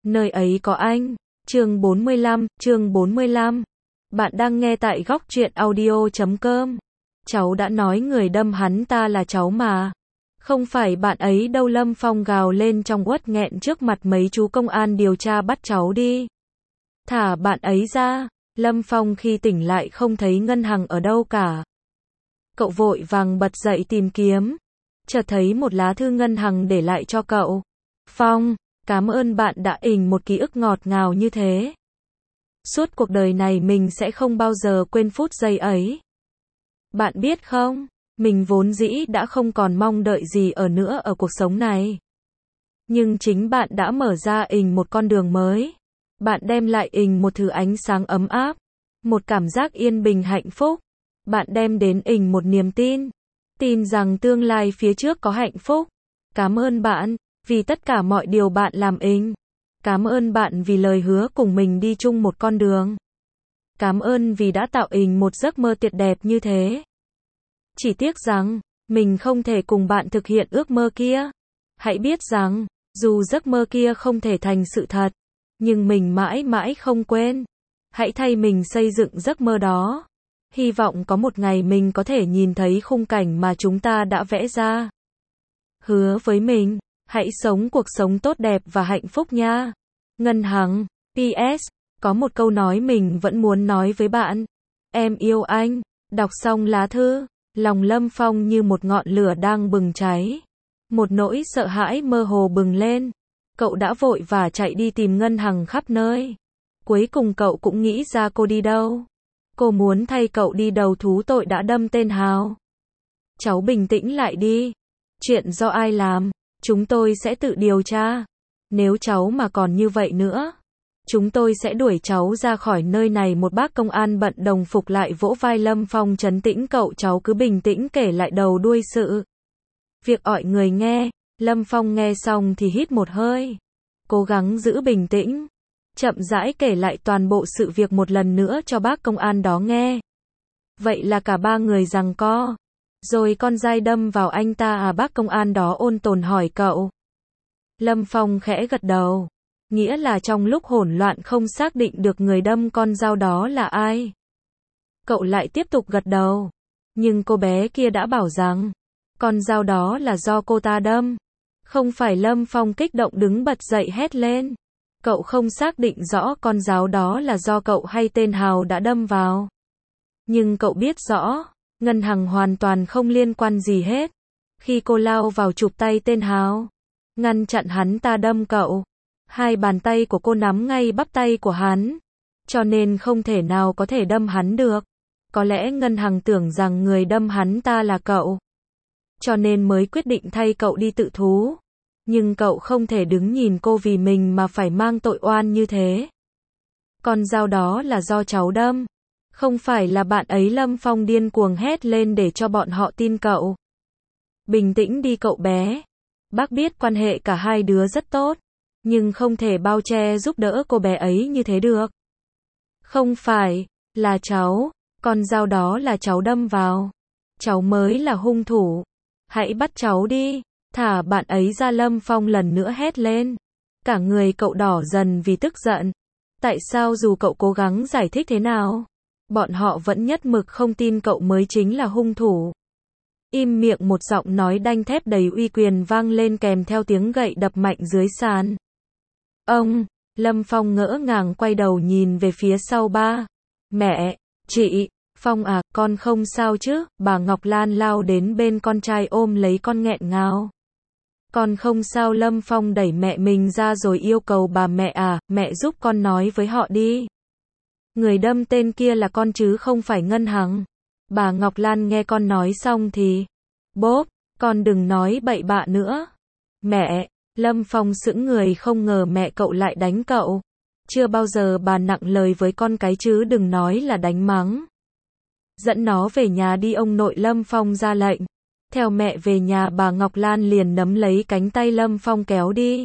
nơi ấy có anh. Chương 45. Bạn đang nghe tại góc truyện audio.com. Cháu đã nói người đâm hắn ta là cháu mà. Không phải bạn ấy đâu, Lâm Phong gào lên trong uất nghẹn trước mặt mấy chú công an điều tra bắt cháu đi. Thả bạn ấy ra. Lâm Phong khi tỉnh lại không thấy Ngân Hằng ở đâu cả. Cậu vội vàng bật dậy tìm kiếm. Chợt thấy một lá thư Ngân Hằng để lại cho cậu. Phong, cảm ơn bạn đã một ký ức ngọt ngào như thế. Suốt cuộc đời này mình sẽ không bao giờ quên phút giây ấy. Bạn biết không, mình vốn dĩ đã không còn mong đợi gì nữa ở cuộc sống này. Nhưng chính bạn đã mở ra một con đường mới. Bạn đem lại một thứ ánh sáng ấm áp, một cảm giác yên bình hạnh phúc. Bạn đem đến một niềm tin, tin rằng tương lai phía trước có hạnh phúc. Cảm ơn bạn vì tất cả mọi điều bạn làm. Cảm ơn bạn vì lời hứa cùng mình đi chung một con đường. Cảm ơn vì đã tạo một giấc mơ tuyệt đẹp như thế. Chỉ tiếc rằng, mình không thể cùng bạn thực hiện ước mơ kia. Hãy biết rằng, dù giấc mơ kia không thể thành sự thật, nhưng mình mãi mãi không quên. Hãy thay mình xây dựng giấc mơ đó. Hy vọng có một ngày mình có thể nhìn thấy khung cảnh mà chúng ta đã vẽ ra. Hứa với mình, hãy sống cuộc sống tốt đẹp và hạnh phúc nha. Ngân Hằng. PS. Có một câu nói mình vẫn muốn nói với bạn. Em yêu anh. Đọc xong lá thư, lòng Lâm Phong như một ngọn lửa đang bừng cháy. Một nỗi sợ hãi mơ hồ bừng lên. Cậu đã vội vã chạy đi tìm Ngân Hằng khắp nơi. Cuối cùng cậu cũng nghĩ ra cô đi đâu. Cô muốn thay cậu đi đầu thú tội đã đâm tên Hào. Cháu bình tĩnh lại đi. Chuyện do ai làm, chúng tôi sẽ tự điều tra. Nếu cháu mà còn như vậy nữa, chúng tôi sẽ đuổi cháu ra khỏi nơi này. Một bác công an bận đồng phục lại vỗ vai Lâm Phong trấn tĩnh cậu, cháu cứ bình tĩnh kể lại đầu đuôi sự việc mọi người nghe. Lâm Phong nghe xong thì hít một hơi, cố gắng giữ bình tĩnh, chậm rãi kể lại toàn bộ sự việc một lần nữa cho bác công an đó nghe. Vậy là cả ba người giằng co, rồi con dai đâm vào anh ta à? Bác công an đó ôn tồn hỏi cậu. Lâm Phong khẽ gật đầu, nghĩa là trong lúc hỗn loạn không xác định được người đâm con dao đó là ai. Cậu lại tiếp tục gật đầu, nhưng cô bé kia đã bảo rằng con dao đó là do cô ta đâm, không phải. Lâm Phong kích động đứng bật dậy hét lên. Cậu không xác định rõ con dao đó là do cậu hay tên Hào đã đâm vào. Nhưng cậu biết rõ, Ngân Hằng hoàn toàn không liên quan gì hết. Khi cô lao vào chụp tay tên Hào, ngăn chặn hắn ta đâm cậu, hai bàn tay của cô nắm ngay bắp tay của hắn, cho nên không thể nào có thể đâm hắn được. Có lẽ Ngân Hằng tưởng rằng người đâm hắn ta là cậu, cho nên mới quyết định thay cậu đi tự thú. Nhưng cậu không thể đứng nhìn cô vì mình mà phải mang tội oan như thế. Con dao đó là do cháu đâm, không phải là bạn ấy. Lâm Phong điên cuồng hét lên để cho bọn họ tin cậu. Bình tĩnh đi cậu bé. Bác biết quan hệ cả hai đứa rất tốt, nhưng không thể bao che giúp đỡ cô bé ấy như thế được. Không phải, là cháu, con dao đó là cháu đâm vào. Cháu mới là hung thủ. Hãy bắt cháu đi, thả bạn ấy ra. Lâm Phong lần nữa hét lên. Cả người cậu đỏ dần vì tức giận. Tại sao dù cậu cố gắng giải thích thế nào, bọn họ vẫn nhất mực không tin cậu mới chính là hung thủ. Im miệng. Một giọng nói đanh thép đầy uy quyền vang lên kèm theo tiếng gậy đập mạnh dưới sàn. Ông, Lâm Phong ngỡ ngàng quay đầu nhìn về phía sau. Ba, mẹ, chị, Phong à, con không sao chứ? Bà Ngọc Lan lao đến bên con trai ôm lấy con nghẹn ngào. Con không sao. Lâm Phong đẩy mẹ mình ra rồi yêu cầu bà mẹ à, mẹ giúp con nói với họ đi. Người đâm tên kia là con chứ không phải Ngân Hằng. Bà Ngọc Lan nghe con nói xong thì bốp, con đừng nói bậy bạ nữa. Mẹ, Lâm Phong sững người, không ngờ mẹ cậu lại đánh cậu. Chưa bao giờ bà nặng lời với con cái chứ đừng nói là đánh mắng. Dẫn nó về nhà đi ông nội. Lâm Phong ra lệnh. Theo mẹ về nhà. Bà Ngọc Lan liền nắm lấy cánh tay Lâm Phong kéo đi.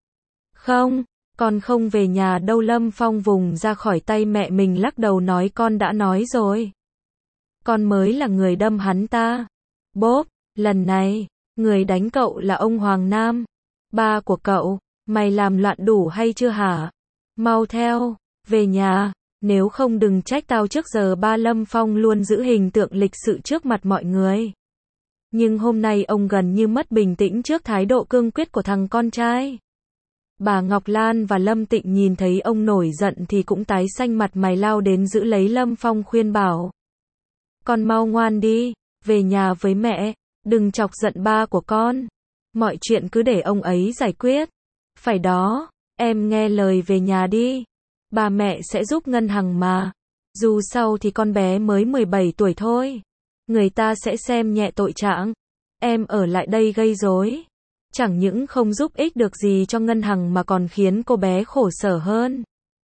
Không, con không về nhà đâu. Lâm Phong vùng ra khỏi tay mẹ mình lắc đầu nói con đã nói rồi. Con mới là người đâm hắn ta. Bốp, lần này, người đánh cậu là ông Hoàng Nam, ba của cậu. Mày làm loạn đủ hay chưa hả? Mau theo, về nhà, nếu không đừng trách tao trước giờ ba Lâm Phong luôn giữ hình tượng lịch sự trước mặt mọi người. Nhưng hôm nay ông gần như mất bình tĩnh trước thái độ cương quyết của thằng con trai. Bà Ngọc Lan và Lâm Tịnh nhìn thấy ông nổi giận thì cũng tái xanh mặt mày lao đến giữ lấy Lâm Phong khuyên bảo. Con mau ngoan đi, về nhà với mẹ, đừng chọc giận ba của con. Mọi chuyện cứ để ông ấy giải quyết. Phải đó, em nghe lời về nhà đi. Ba mẹ sẽ giúp Ngân Hằng mà. Dù sao thì con bé mới 17 tuổi thôi. Người ta sẽ xem nhẹ tội trạng. Em ở lại đây gây rối. Chẳng những không giúp ích được gì cho Ngân Hằng mà còn khiến cô bé khổ sở hơn.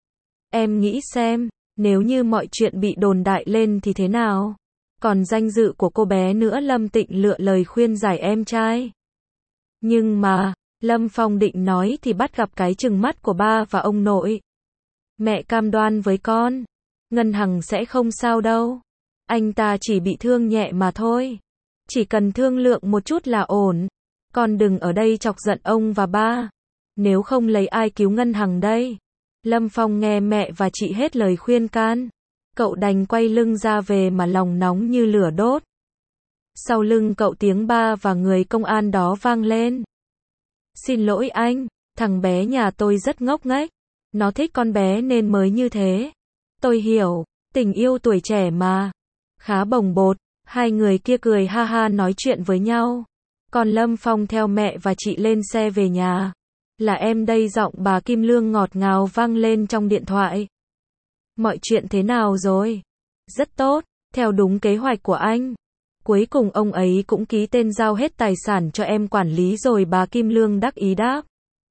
Em nghĩ xem, nếu như mọi chuyện bị đồn đại lên thì thế nào? Còn danh dự của cô bé nữa. Lâm Tịnh lựa lời khuyên giải em trai. Nhưng mà, Lâm Phong định nói thì bắt gặp cái trừng mắt của ba và ông nội. Mẹ cam đoan với con, Ngân Hằng sẽ không sao đâu. Anh ta chỉ bị thương nhẹ mà thôi. Chỉ cần thương lượng một chút là ổn. Con đừng ở đây chọc giận ông và ba. Nếu không lấy ai cứu Ngân Hằng đây? Lâm Phong nghe mẹ và chị hết lời khuyên can. Cậu đành quay lưng ra về mà lòng nóng như lửa đốt. Sau lưng cậu tiếng ba và người công an đó vang lên. Xin lỗi anh, thằng bé nhà tôi rất ngốc nghếch. Nó thích con bé nên mới như thế. Tôi hiểu, tình yêu tuổi trẻ mà. Khá bồng bột, hai người kia cười ha ha nói chuyện với nhau. Còn Lâm Phong theo mẹ và chị lên xe về nhà. Là em đây, giọng bà Kim Lương ngọt ngào vang lên trong điện thoại. Mọi chuyện thế nào rồi? Rất tốt, theo đúng kế hoạch của anh. Cuối cùng ông ấy cũng ký tên giao hết tài sản cho em quản lý rồi, bà Kim Lương đắc ý đáp.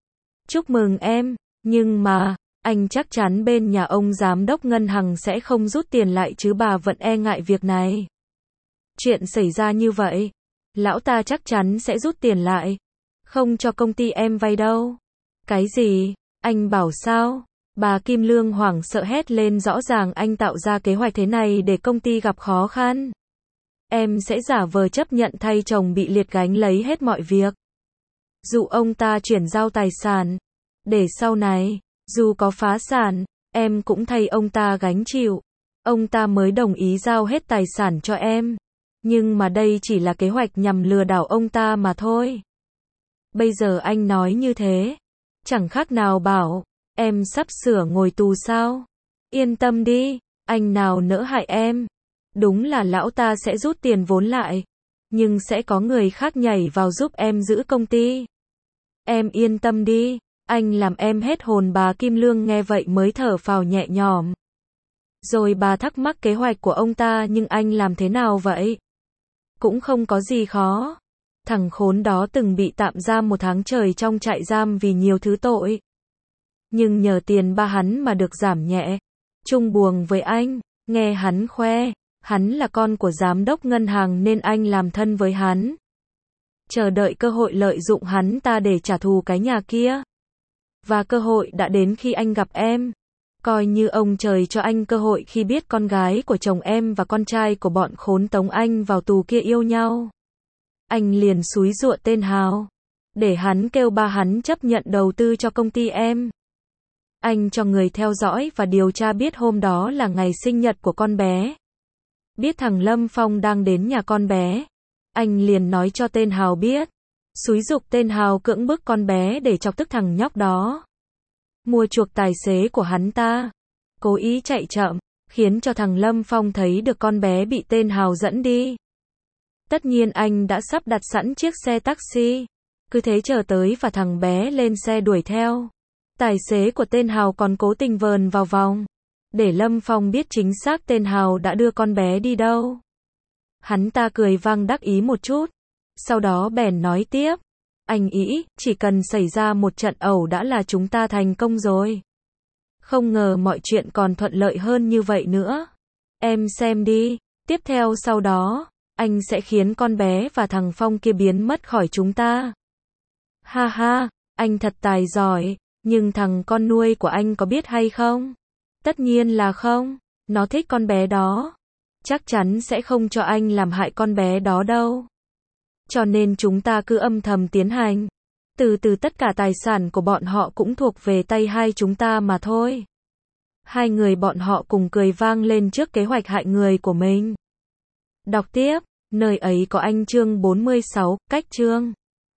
Chúc mừng em, nhưng mà, anh chắc chắn bên nhà ông giám đốc Ngân Hằng sẽ không rút tiền lại chứ? Bà vẫn e ngại việc này. Chuyện xảy ra như vậy, lão ta chắc chắn sẽ rút tiền lại. Không cho công ty em vay đâu. Cái gì? Anh bảo sao? Bà Kim Lương hoảng sợ hét lên, rõ ràng anh tạo ra kế hoạch thế này để công ty gặp khó khăn. Em sẽ giả vờ chấp nhận thay chồng bị liệt gánh lấy hết mọi việc. Dụ ông ta chuyển giao tài sản. Để sau này, dù có phá sản, em cũng thay ông ta gánh chịu. Ông ta mới đồng ý giao hết tài sản cho em. Nhưng mà đây chỉ là kế hoạch nhằm lừa đảo ông ta mà thôi. Bây giờ anh nói như thế, chẳng khác nào bảo em sắp sửa ngồi tù sao? Yên tâm đi, anh nào nỡ hại em. Đúng là lão ta sẽ rút tiền vốn lại, nhưng sẽ có người khác nhảy vào giúp em giữ công ty. Em yên tâm đi, anh làm em hết hồn. Bà Kim Lương nghe vậy mới thở phào nhẹ nhõm. Rồi bà thắc mắc kế hoạch của ông ta, nhưng anh làm thế nào vậy? Cũng không có gì khó. Thằng khốn đó từng bị tạm giam 1 tháng trời trong trại giam vì nhiều thứ tội. Nhưng nhờ tiền ba hắn mà được giảm nhẹ. Chung buồng với anh, nghe hắn khoe, hắn là con của giám đốc ngân hàng nên anh làm thân với hắn. Chờ đợi cơ hội lợi dụng hắn ta để trả thù cái nhà kia. Và cơ hội đã đến khi anh gặp em. Coi như ông trời cho anh cơ hội khi biết con gái của chồng em và con trai của bọn khốn tống anh vào tù kia yêu nhau. Anh liền xúi giụa tên Hào, để hắn kêu ba hắn chấp nhận đầu tư cho công ty em. Anh cho người theo dõi và điều tra biết hôm đó là ngày sinh nhật của con bé. Biết thằng Lâm Phong đang đến nhà con bé, anh liền nói cho tên Hào biết, xúi giục tên Hào cưỡng bức con bé để chọc tức thằng nhóc đó. Mua chuộc tài xế của hắn ta, cố ý chạy chậm, khiến cho thằng Lâm Phong thấy được con bé bị tên Hào dẫn đi. Tất nhiên anh đã sắp đặt sẵn chiếc xe taxi, cứ thế chờ tới và thằng bé lên xe đuổi theo. Tài xế của tên Hào còn cố tình vờn vào vòng, để Lâm Phong biết chính xác tên Hào đã đưa con bé đi đâu. Hắn ta cười vang đắc ý một chút, sau đó bèn nói tiếp, anh nghĩ, chỉ cần xảy ra một trận ẩu đã là chúng ta thành công rồi. Không ngờ mọi chuyện còn thuận lợi hơn như vậy nữa. Em xem đi, tiếp theo sau đó, anh sẽ khiến con bé và thằng Phong kia biến mất khỏi chúng ta. Ha ha, anh thật tài giỏi, nhưng thằng con nuôi của anh có biết hay không? Tất nhiên là không, nó thích con bé đó. Chắc chắn sẽ không cho anh làm hại con bé đó đâu. Cho nên chúng ta cứ âm thầm tiến hành. Từ từ tất cả tài sản của bọn họ cũng thuộc về tay hai chúng ta mà thôi. Hai người bọn họ cùng cười vang lên trước kế hoạch hại người của mình. Đọc tiếp, nơi ấy có anh chương 46, cách chương